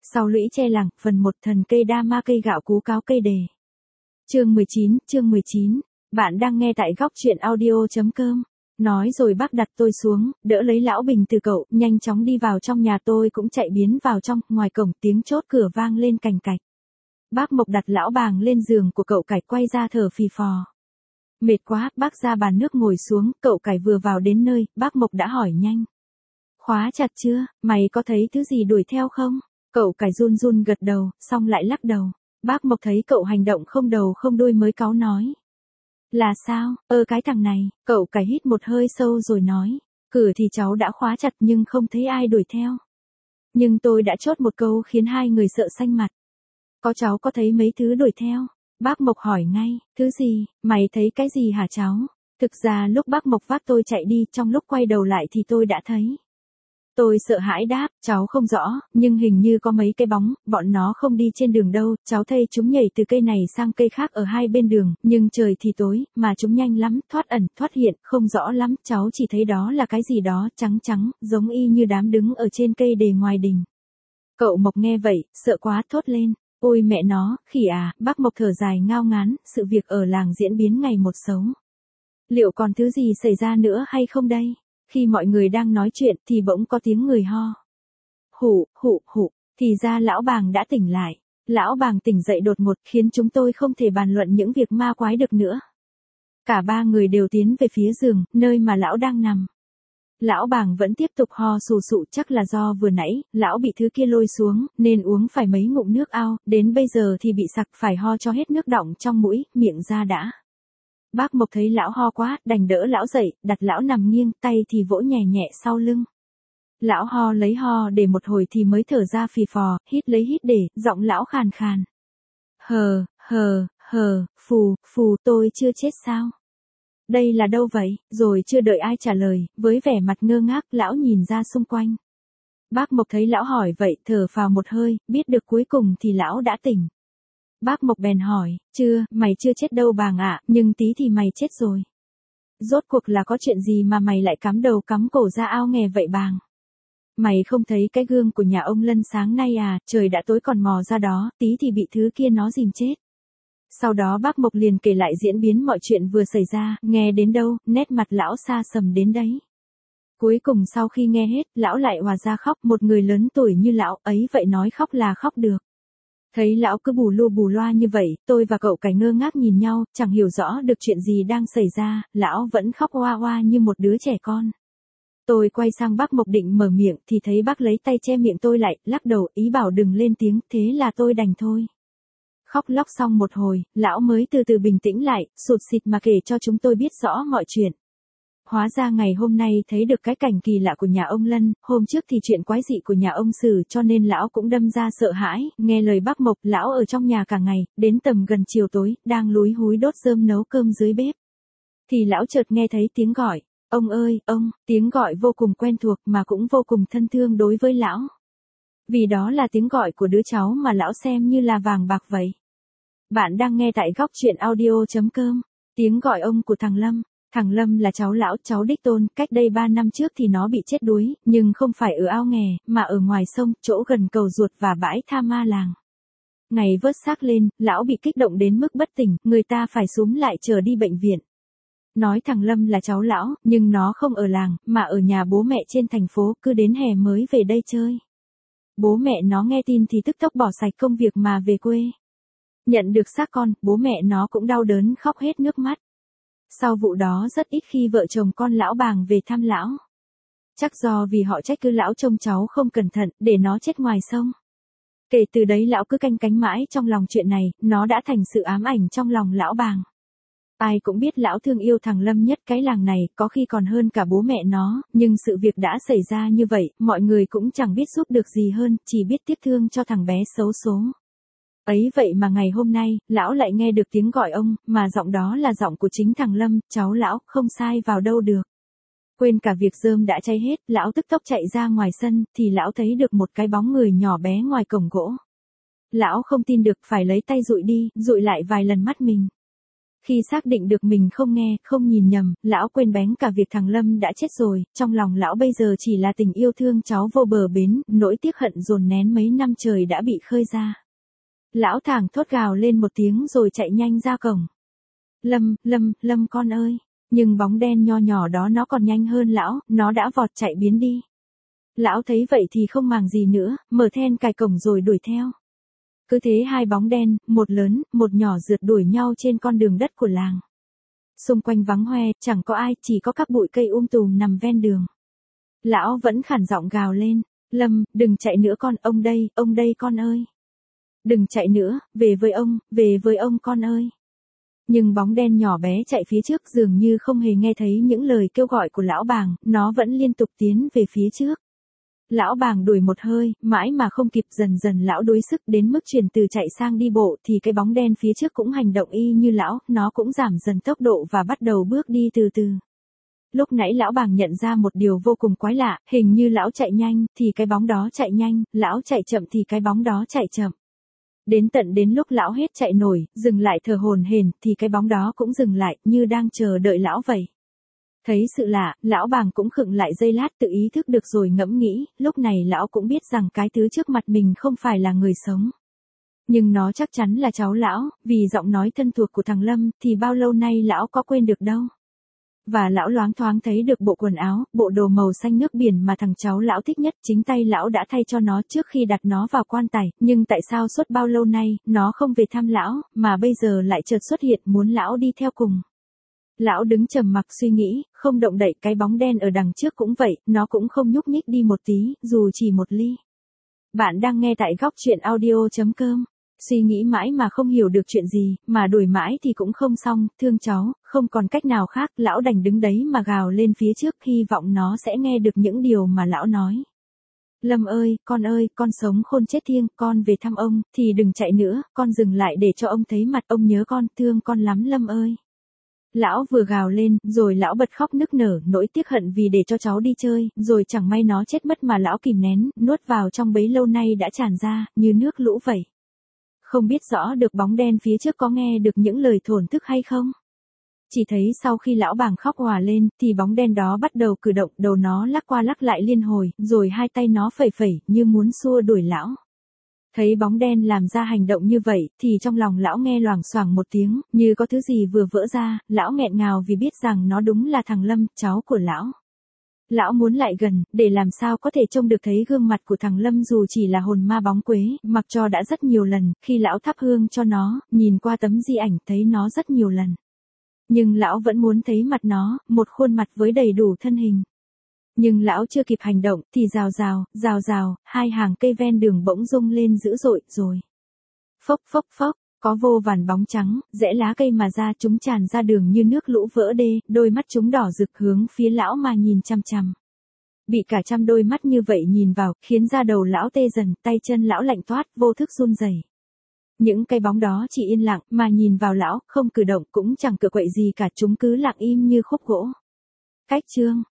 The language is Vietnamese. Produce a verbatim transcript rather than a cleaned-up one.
Sau lũy che làng, phần một thần cây đa ma cây gạo cú cáo cây đề. Chương mười chín, chương mười chín. Bạn đang nghe tại góc truyện audio chấm com. Nói rồi bác đặt tôi xuống, đỡ lấy lão Bình từ cậu, nhanh chóng đi vào trong nhà. Tôi cũng chạy biến vào trong, ngoài cổng tiếng chốt cửa vang lên cành cạch. Bác Mộc đặt lão Bàng lên giường của cậu Cải, quay ra thở phì phò. Mệt quá, bác ra bàn nước ngồi xuống. Cậu Cải vừa vào đến nơi, bác Mộc đã hỏi nhanh. Khóa chặt chưa, mày có thấy thứ gì đuổi theo không? Cậu Cải run run gật đầu, xong lại lắc đầu. Bác Mộc thấy cậu hành động không đầu không đuôi mới cáu nói. Là sao, ơ cái thằng này, cậu Cải hít một hơi sâu rồi nói. Cửa thì cháu đã khóa chặt nhưng không thấy ai đuổi theo. Nhưng tôi đã chốt một câu khiến hai người sợ xanh mặt. Có cháu có thấy mấy thứ đuổi theo? Bác Mộc hỏi ngay, thứ gì, mày thấy cái gì hả cháu? Thực ra lúc bác Mộc vác tôi chạy đi, trong lúc quay đầu lại thì tôi đã thấy. Tôi sợ hãi đáp, cháu không rõ, nhưng hình như có mấy cái bóng, bọn nó không đi trên đường đâu, cháu thấy chúng nhảy từ cây này sang cây khác ở hai bên đường, nhưng trời thì tối, mà chúng nhanh lắm, thoát ẩn, thoát hiện, không rõ lắm, cháu chỉ thấy đó là cái gì đó, trắng trắng, giống y như đám đứng ở trên cây đề ngoài đình. Cậu Mộc nghe vậy, sợ quá thốt lên, ôi mẹ nó, khỉ à, bác Mộc thở dài ngao ngán, sự việc ở làng diễn biến ngày một xấu. Liệu còn thứ gì xảy ra nữa hay không đây? Khi mọi người đang nói chuyện thì bỗng có tiếng người ho. Hụ, hụ, hụ, thì ra lão Bàng đã tỉnh lại. Lão Bàng tỉnh dậy đột ngột khiến chúng tôi không thể bàn luận những việc ma quái được nữa. Cả ba người đều tiến về phía giường, nơi mà lão đang nằm. Lão Bàng vẫn tiếp tục ho sù sụ, chắc là do vừa nãy, lão bị thứ kia lôi xuống, nên uống phải mấy ngụm nước ao, đến bây giờ thì bị sặc phải ho cho hết nước đọng trong mũi, miệng ra đã. Bác Mộc thấy lão ho quá, đành đỡ lão dậy, đặt lão nằm nghiêng, tay thì vỗ nhẹ nhẹ sau lưng. Lão ho lấy ho để một hồi thì mới thở ra phì phò, hít lấy hít để, giọng lão khàn khàn. Hờ, hờ, hờ, phù, phù, tôi chưa chết sao? Đây là đâu vậy? Rồi chưa đợi ai trả lời, với vẻ mặt ngơ ngác, lão nhìn ra xung quanh. Bác Mộc thấy lão hỏi vậy, thở phào một hơi, biết được cuối cùng thì lão đã tỉnh. Bác Mộc bèn hỏi, chưa, mày chưa chết đâu Bàng ạ, nhưng tí thì mày chết rồi. Rốt cuộc là có chuyện gì mà mày lại cắm đầu cắm cổ ra ao nghè vậy Bàng? Mày không thấy cái gương của nhà ông Lân sáng nay à, trời đã tối còn mò ra đó, tí thì bị thứ kia nó dìm chết. Sau đó bác Mộc liền kể lại diễn biến mọi chuyện vừa xảy ra, nghe đến đâu, nét mặt lão xa sầm đến đấy. Cuối cùng sau khi nghe hết, lão lại hòa ra khóc, một người lớn tuổi như lão ấy vậy nói khóc là khóc được. Thấy lão cứ bù lu bù loa như vậy, tôi và cậu Cải ngơ ngác nhìn nhau, chẳng hiểu rõ được chuyện gì đang xảy ra, lão vẫn khóc oa oa như một đứa trẻ con. Tôi quay sang bác Mộc định mở miệng thì thấy bác lấy tay che miệng tôi lại, lắc đầu ý bảo đừng lên tiếng, thế là tôi đành thôi. Khóc lóc xong một hồi, lão mới từ từ bình tĩnh lại, sụt sịt mà kể cho chúng tôi biết rõ mọi chuyện. Hóa ra ngày hôm nay thấy được cái cảnh kỳ lạ của nhà ông Lân, hôm trước thì chuyện quái dị của nhà ông Sử cho nên lão cũng đâm ra sợ hãi, nghe lời bác Mộc, lão ở trong nhà cả ngày, đến tầm gần chiều tối, đang lúi húi đốt rơm nấu cơm dưới bếp. Thì lão chợt nghe thấy tiếng gọi, ông ơi, ông, tiếng gọi vô cùng quen thuộc mà cũng vô cùng thân thương đối với lão. Vì đó là tiếng gọi của đứa cháu mà lão xem như là vàng bạc vậy. Bạn đang nghe tại góc truyện audio chấm com, tiếng gọi ông của thằng Lâm. Thằng Lâm là cháu lão, cháu đích tôn, cách đây ba năm trước thì nó bị chết đuối, nhưng không phải ở ao nghè, mà ở ngoài sông, chỗ gần cầu ruột và bãi tha ma làng. Ngày vớt xác lên, lão bị kích động đến mức bất tỉnh, người ta phải xúm lại chờ đi bệnh viện. Nói thằng Lâm là cháu lão, nhưng nó không ở làng, mà ở nhà bố mẹ trên thành phố, cứ đến hè mới về đây chơi. Bố mẹ nó nghe tin thì tức tốc bỏ sạch công việc mà về quê. Nhận được xác con, bố mẹ nó cũng đau đớn khóc hết nước mắt. Sau vụ đó rất ít khi vợ chồng con lão Bàng về thăm lão. Chắc do vì họ trách cứ lão trông cháu không cẩn thận, để nó chết ngoài sông. Kể từ đấy lão cứ canh cánh mãi trong lòng chuyện này, nó đã thành sự ám ảnh trong lòng lão Bàng. Ai cũng biết lão thương yêu thằng Lâm nhất cái làng này, có khi còn hơn cả bố mẹ nó, nhưng sự việc đã xảy ra như vậy, mọi người cũng chẳng biết giúp được gì hơn, chỉ biết tiếc thương cho thằng bé xấu số. Ấy vậy mà ngày hôm nay, lão lại nghe được tiếng gọi ông, mà giọng đó là giọng của chính thằng Lâm, cháu lão, không sai vào đâu được. Quên cả việc rơm đã cháy hết, lão tức tốc chạy ra ngoài sân, thì lão thấy được một cái bóng người nhỏ bé ngoài cổng gỗ. Lão không tin được, phải lấy tay dụi đi, dụi lại vài lần mắt mình. Khi xác định được mình không nghe, không nhìn nhầm, lão quên bén cả việc thằng Lâm đã chết rồi, trong lòng lão bây giờ chỉ là tình yêu thương cháu vô bờ bến, nỗi tiếc hận dồn nén mấy năm trời đã bị khơi ra. Lão thảng thốt gào lên một tiếng rồi chạy nhanh ra cổng. Lâm, Lâm, Lâm con ơi. Nhưng bóng đen nho nhỏ đó nó còn nhanh hơn lão, nó đã vọt chạy biến đi. Lão thấy vậy thì không màng gì nữa, mở then cài cổng rồi đuổi theo. Cứ thế hai bóng đen, một lớn, một nhỏ rượt đuổi nhau trên con đường đất của làng. Xung quanh vắng hoe, chẳng có ai, chỉ có các bụi cây um tùm nằm ven đường. Lão vẫn khản giọng gào lên, Lâm, đừng chạy nữa con, ông đây, ông đây con ơi. Đừng chạy nữa, về với ông, về với ông con ơi. Nhưng bóng đen nhỏ bé chạy phía trước dường như không hề nghe thấy những lời kêu gọi của lão bàng, nó vẫn liên tục tiến về phía trước. Lão bàng đuổi một hơi, mãi mà không kịp, dần dần lão đuối sức đến mức chuyển từ chạy sang đi bộ thì cái bóng đen phía trước cũng hành động y như lão, nó cũng giảm dần tốc độ và bắt đầu bước đi từ từ. Lúc nãy lão bàng nhận ra một điều vô cùng quái lạ, hình như lão chạy nhanh thì cái bóng đó chạy nhanh, lão chạy chậm thì cái bóng đó chạy chậm. Đến tận đến lúc lão hết chạy nổi, dừng lại thở hổn hển thì cái bóng đó cũng dừng lại, như đang chờ đợi lão vậy. Thấy sự lạ, lão bàng cũng khựng lại giây lát, tự ý thức được rồi ngẫm nghĩ, lúc này lão cũng biết rằng cái thứ trước mặt mình không phải là người sống. Nhưng nó chắc chắn là cháu lão, vì giọng nói thân thuộc của thằng Lâm thì bao lâu nay lão có quên được đâu. Và lão loáng thoáng thấy được bộ quần áo, bộ đồ màu xanh nước biển mà thằng cháu lão thích nhất, chính tay lão đã thay cho nó trước khi đặt nó vào quan tài, nhưng tại sao suốt bao lâu nay, nó không về thăm lão, mà bây giờ lại chợt xuất hiện muốn lão đi theo cùng. Lão đứng trầm mặc suy nghĩ, không động đậy, cái bóng đen ở đằng trước cũng vậy, nó cũng không nhúc nhích đi một tí, dù chỉ một ly. Bạn đang nghe tại góc truyện audio chấm com. Suy nghĩ mãi mà không hiểu được chuyện gì, mà đuổi mãi thì cũng không xong, thương cháu, không còn cách nào khác, lão đành đứng đấy mà gào lên phía trước, hy vọng nó sẽ nghe được những điều mà lão nói. Lâm ơi, con ơi, con sống khôn chết thiêng, con về thăm ông, thì đừng chạy nữa, con dừng lại để cho ông thấy mặt, ông nhớ con, thương con lắm Lâm ơi. Lão vừa gào lên, rồi lão bật khóc nức nở, nỗi tiếc hận vì để cho cháu đi chơi, rồi chẳng may nó chết mất mà lão kìm nén, nuốt vào trong bấy lâu nay đã tràn ra, như nước lũ vậy. Không biết rõ được bóng đen phía trước có nghe được những lời thổn thức hay không? Chỉ thấy sau khi lão bàng khóc òa lên, thì bóng đen đó bắt đầu cử động, đầu nó lắc qua lắc lại liên hồi, rồi hai tay nó phẩy phẩy, như muốn xua đuổi lão. Thấy bóng đen làm ra hành động như vậy, thì trong lòng lão nghe loảng xoảng một tiếng, như có thứ gì vừa vỡ ra, lão nghẹn ngào vì biết rằng nó đúng là thằng Lâm, cháu của lão. Lão muốn lại gần, để làm sao có thể trông được thấy gương mặt của thằng Lâm dù chỉ là hồn ma bóng quế, mặc cho đã rất nhiều lần, khi lão thắp hương cho nó, nhìn qua tấm di ảnh thấy nó rất nhiều lần. Nhưng lão vẫn muốn thấy mặt nó, một khuôn mặt với đầy đủ thân hình. Nhưng lão chưa kịp hành động, thì rào rào, rào rào, hai hàng cây ven đường bỗng rung lên dữ dội, rồi. Phốc phốc phốc, có vô vàn bóng trắng, rẽ lá cây mà ra, chúng tràn ra đường như nước lũ vỡ đê, đôi mắt chúng đỏ rực hướng phía lão mà nhìn chằm chằm. Bị cả trăm đôi mắt như vậy nhìn vào, khiến da đầu lão tê dần, tay chân lão lạnh toát, vô thức run rẩy. Những cái bóng đó chỉ yên lặng, mà nhìn vào lão, không cử động cũng chẳng cựa quậy gì cả, chúng cứ lặng im như khúc gỗ. Cách chương